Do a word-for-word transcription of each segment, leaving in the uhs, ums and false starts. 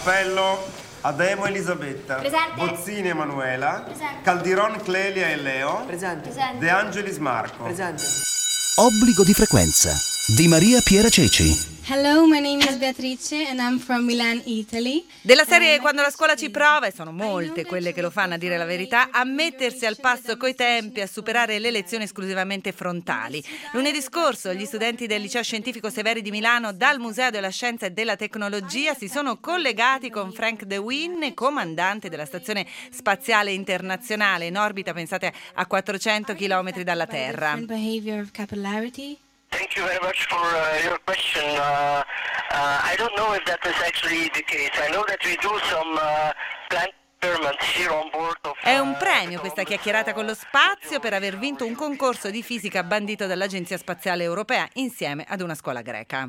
Appello Ademo Elisabetta. Presente. Bozzini Emanuela. Presente. Caldiron Clelia e Leo. Presente. Presente. De Angelis Marco. Presente. Obbligo di frequenza di Maria Piera Ceci. Hello, my name is Beatrice and I'm from Milan, Italy. Della serie Quando la scuola ci prova, e sono molte quelle che lo fanno a dire la verità, a mettersi al passo coi tempi, a superare le lezioni esclusivamente frontali. Lunedì scorso gli studenti del Liceo Scientifico Severi di Milano dal Museo della Scienza e della Tecnologia si sono collegati con Frank De Winne, comandante della Stazione Spaziale Internazionale in orbita, pensate, a quattrocento chilometri dalla Terra. Behavior of capillarity. Thank you very much for uh, your question. Uh, uh, I don't know if that is actually the case. I know that we do some uh, plant experiments here on board of, uh, È un premio questa chiacchierata con lo spazio per aver vinto un concorso di fisica bandito dall'Agenzia Spaziale Europea insieme ad una scuola greca.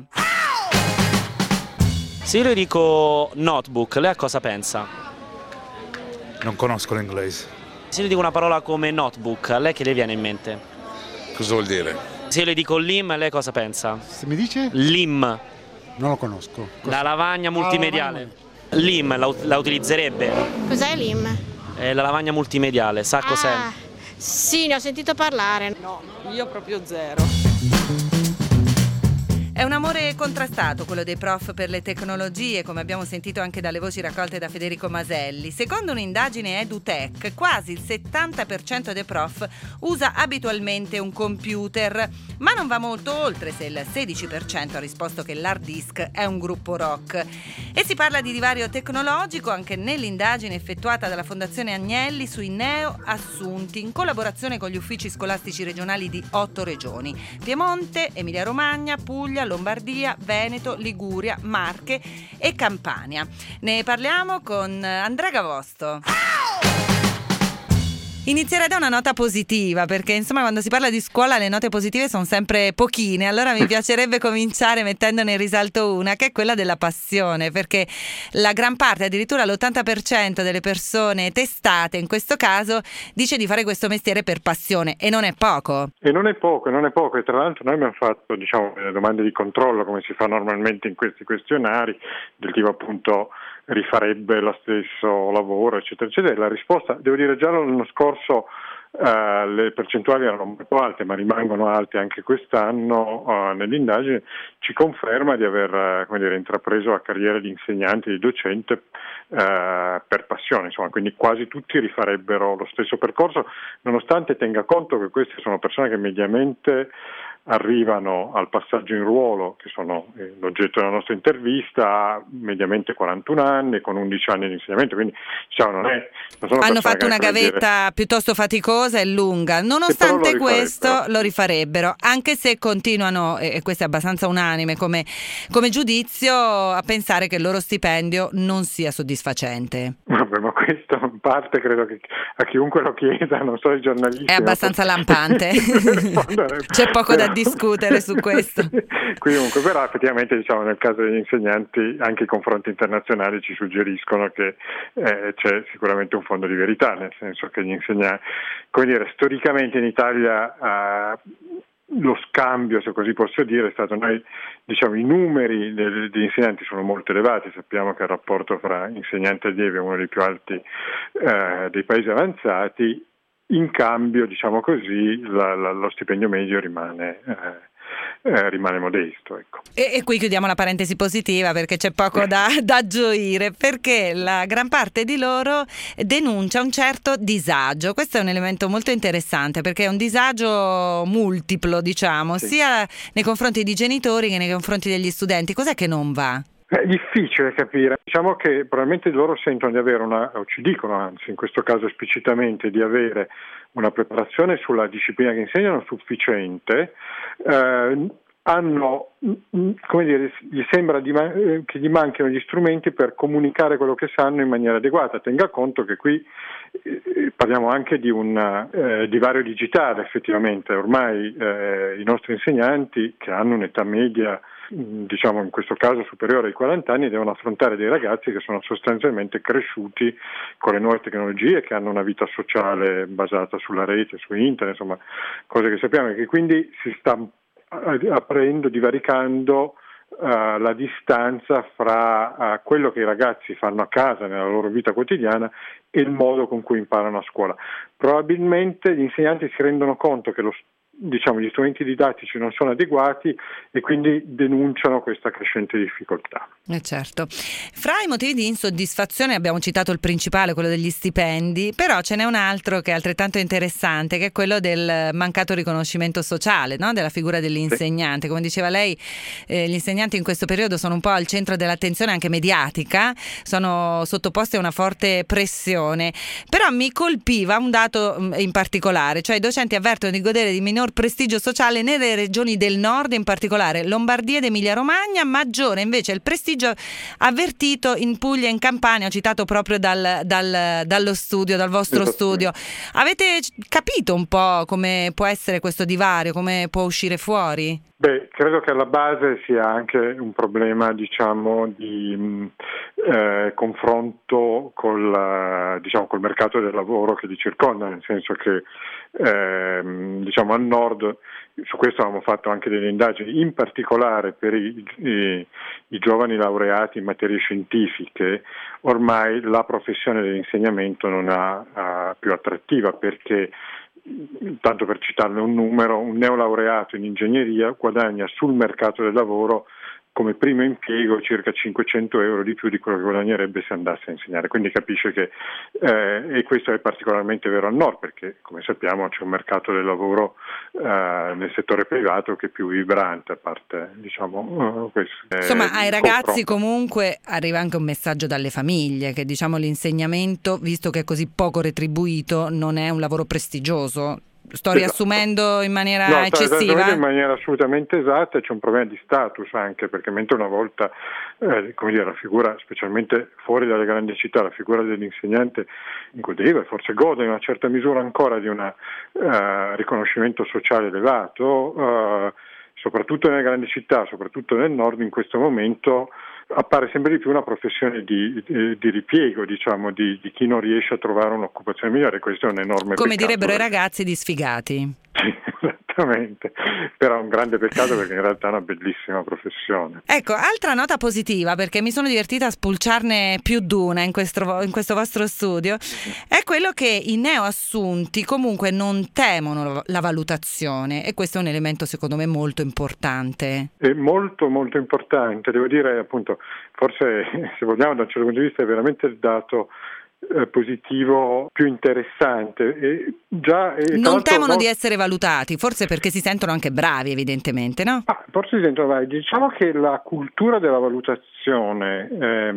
Se io le dico notebook, lei a cosa pensa? Non conosco l'inglese. Se io le dico una parola come notebook, a lei che le viene in mente? Cosa vuol dire? Se io le dico L I M, lei cosa pensa? Se mi dice? L I M. Non lo conosco. La lavagna multimediale. L I M la, la utilizzerebbe? Cos'è l'I M? È la lavagna multimediale, sa cos'è? Ah, sì, ne ho sentito parlare. No, io proprio zero. È un amore contrastato quello dei prof per le tecnologie, come abbiamo sentito anche dalle voci raccolte da Federico Maselli. Secondo un'indagine EduTech, quasi il settanta per cento dei prof usa abitualmente un computer, ma non va molto oltre se il sedici per cento ha risposto che l'hard disk è un gruppo rock. E si parla di divario tecnologico anche nell'indagine effettuata dalla Fondazione Agnelli sui neo assunti in collaborazione con gli uffici scolastici regionali di otto regioni: Piemonte, Emilia-Romagna, Puglia, Lombardia, Veneto, Liguria, Marche e Campania. Ne parliamo con Andrea Gavosto. Inizierei da una nota positiva, perché insomma quando si parla di scuola le note positive sono sempre pochine, allora mi piacerebbe cominciare mettendone in risalto una, che è quella della passione, perché la gran parte, addirittura l'ottanta per cento delle persone testate in questo caso, dice di fare questo mestiere per passione, e non è poco. E non è poco, non è poco, e tra l'altro noi abbiamo fatto, diciamo, delle domande di controllo, come si fa normalmente in questi questionari, del tipo appunto rifarebbe lo stesso lavoro, eccetera, eccetera. La risposta, devo dire, già l'anno scorso uh, le percentuali erano molto alte, ma rimangono alte anche quest'anno uh, nell'indagine, ci conferma di aver uh, come dire, intrapreso la carriera di insegnante, di docente uh, per passione, insomma, quindi quasi tutti rifarebbero lo stesso percorso, nonostante tenga conto che queste sono persone che mediamente arrivano al passaggio in ruolo, che sono eh, l'oggetto della nostra intervista, a mediamente quarantuno anni, con undici anni di insegnamento, quindi diciamo non è... Non sono Hanno fatto una che, gavetta dire, piuttosto faticosa e lunga, nonostante lo questo lo rifarebbero, anche se continuano, e questo è abbastanza unanime come, come giudizio, a pensare che il loro stipendio non sia soddisfacente. Vabbè, ma questo in parte credo che a chiunque lo chieda, non so, i giornalisti... È abbastanza lampante, c'è poco da discutere su questo. Comunque, però effettivamente diciamo nel caso degli insegnanti anche i confronti internazionali ci suggeriscono che eh, c'è sicuramente un fondo di verità, nel senso che gli insegnanti, come dire, storicamente in Italia eh, lo scambio, se così posso dire, è stato, noi diciamo i numeri degli insegnanti sono molto elevati, sappiamo che il rapporto fra insegnante e allievi è uno dei più alti eh, dei paesi avanzati. In cambio, diciamo così, la, la, lo stipendio medio rimane, eh, eh, rimane modesto. Ecco. E, e qui chiudiamo la parentesi positiva, perché c'è poco da, da gioire, perché la gran parte di loro denuncia un certo disagio. Questo è un elemento molto interessante, perché è un disagio multiplo, diciamo, sì, sia nei confronti di genitori che nei confronti degli studenti. Cos'è che non va? È difficile capire, diciamo che probabilmente loro sentono di avere una, o ci dicono anzi in questo caso esplicitamente, di avere una preparazione sulla disciplina che insegnano sufficiente, eh, hanno, come dire, gli sembra di, che gli manchino gli strumenti per comunicare quello che sanno in maniera adeguata. Tenga conto che qui eh, parliamo anche di un eh, divario digitale, effettivamente, ormai eh, i nostri insegnanti, che hanno un'età media diciamo in questo caso superiore ai quaranta anni, devono affrontare dei ragazzi che sono sostanzialmente cresciuti con le nuove tecnologie, che hanno una vita sociale basata sulla rete, su internet, insomma cose che sappiamo, e che quindi si sta aprendo, divaricando uh, la distanza fra uh, quello che i ragazzi fanno a casa nella loro vita quotidiana e il modo con cui imparano a scuola. Probabilmente gli insegnanti si rendono conto che lo diciamo gli strumenti didattici non sono adeguati e quindi denunciano questa crescente difficoltà. Eh certo. Fra i motivi di insoddisfazione abbiamo citato il principale, quello degli stipendi, però ce n'è un altro che è altrettanto interessante, che è quello del mancato riconoscimento sociale, no? Della figura dell'insegnante. Come diceva lei, eh, gli insegnanti in questo periodo sono un po' al centro dell'attenzione anche mediatica, sono sottoposti a una forte pressione, però mi colpiva un dato in particolare, cioè i docenti avvertono di godere di minor prestigio sociale nelle regioni del nord, in particolare Lombardia ed Emilia Romagna, maggiore invece il prestigio avvertito in Puglia e in Campania. Ho citato proprio dal, dal, dallo studio, dal vostro studio. Avete capito un po' come può essere questo divario, come può uscire fuori? Beh, credo che alla base sia anche un problema, diciamo, di eh, confronto col, diciamo, col mercato del lavoro che li circonda, nel senso che eh, diciamo al nord, su questo abbiamo fatto anche delle indagini, in particolare per i, i, i giovani laureati in materie scientifiche, ormai la professione dell'insegnamento non è più attrattiva, perché tanto per citarne un numero, un neolaureato in ingegneria guadagna sul mercato del lavoro come primo impiego circa cinquecento euro di più di quello che guadagnerebbe se andasse a insegnare. Quindi capisce che, eh, e questo è particolarmente vero al nord, perché come sappiamo c'è un mercato del lavoro eh, nel settore privato che è più vibrante, a parte diciamo questo. Insomma, eh, ai ragazzi confronto. Comunque arriva anche un messaggio dalle famiglie che diciamo l'insegnamento, visto che è così poco retribuito, non è un lavoro prestigioso. Sto riassumendo in maniera no, eccessiva? In maniera assolutamente esatta. C'è un problema di status anche, perché mentre una volta eh, come dire, la figura, specialmente fuori dalle grandi città, la figura dell'insegnante godeva e forse gode in una certa misura ancora di un uh, riconoscimento sociale elevato, uh, soprattutto nelle grandi città, soprattutto nel nord, in questo momento appare sempre di più una professione di, di, di ripiego, diciamo, di, di chi non riesce a trovare un'occupazione migliore. Questo è un enorme come peccato. direbbero i ragazzi, di sfigati. Sì, esattamente, però è un grande peccato perché in realtà è una bellissima professione. Ecco, altra nota positiva, perché mi sono divertita a spulciarne più d'una in questo, in questo vostro studio, è quello che i neoassunti comunque non temono la valutazione, e questo è un elemento secondo me molto importante. È molto molto importante, devo dire, appunto, forse se vogliamo da un certo punto di vista è veramente il dato eh, positivo più interessante. E già, e non temono no, di essere valutati, forse perché si sentono anche bravi, evidentemente, no? Ah, forse si sentono bravi. Diciamo che la cultura della valutazione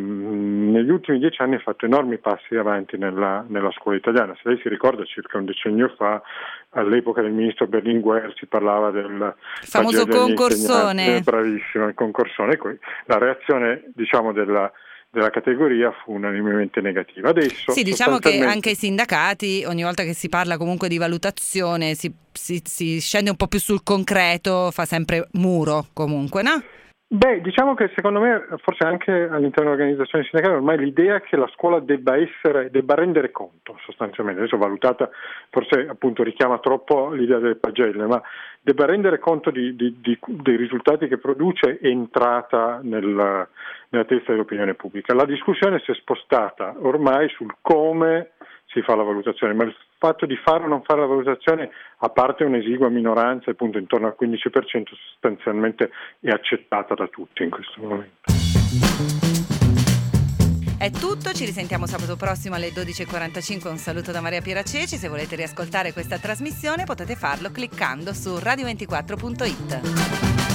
ehm, negli ultimi dieci anni ha fatto enormi passi avanti nella, nella scuola italiana. Se lei si ricorda, circa un decennio fa, all'epoca del ministro Berlinguer, si parlava del famoso concorsone. Bravissimo, il concorsone. La reazione, diciamo, della della categoria fu unanimemente negativa. Adesso sì, diciamo che anche i sindacati, ogni volta che si parla comunque di valutazione, si, si, si scende un po' più sul concreto, fa sempre muro comunque, no? Beh, diciamo che secondo me, forse anche all'interno dell'organizzazione sindacale, ormai l'idea è che la scuola debba essere, debba rendere conto sostanzialmente, adesso valutata, forse appunto richiama troppo l'idea delle pagelle, ma debba rendere conto di, di, di, dei risultati che produce entrata nel, nella testa dell'opinione pubblica. La discussione si è spostata ormai sul come si fa la valutazione, ma il fatto di fare o non fare la valutazione, a parte un'esigua minoranza, appunto intorno al quindici per cento, sostanzialmente è accettata da tutti in questo momento. È tutto, ci risentiamo sabato prossimo alle dodici e quarantacinque. Un saluto da Maria Piera Ceci. Se volete riascoltare questa trasmissione potete farlo cliccando su radio ventiquattro punto it.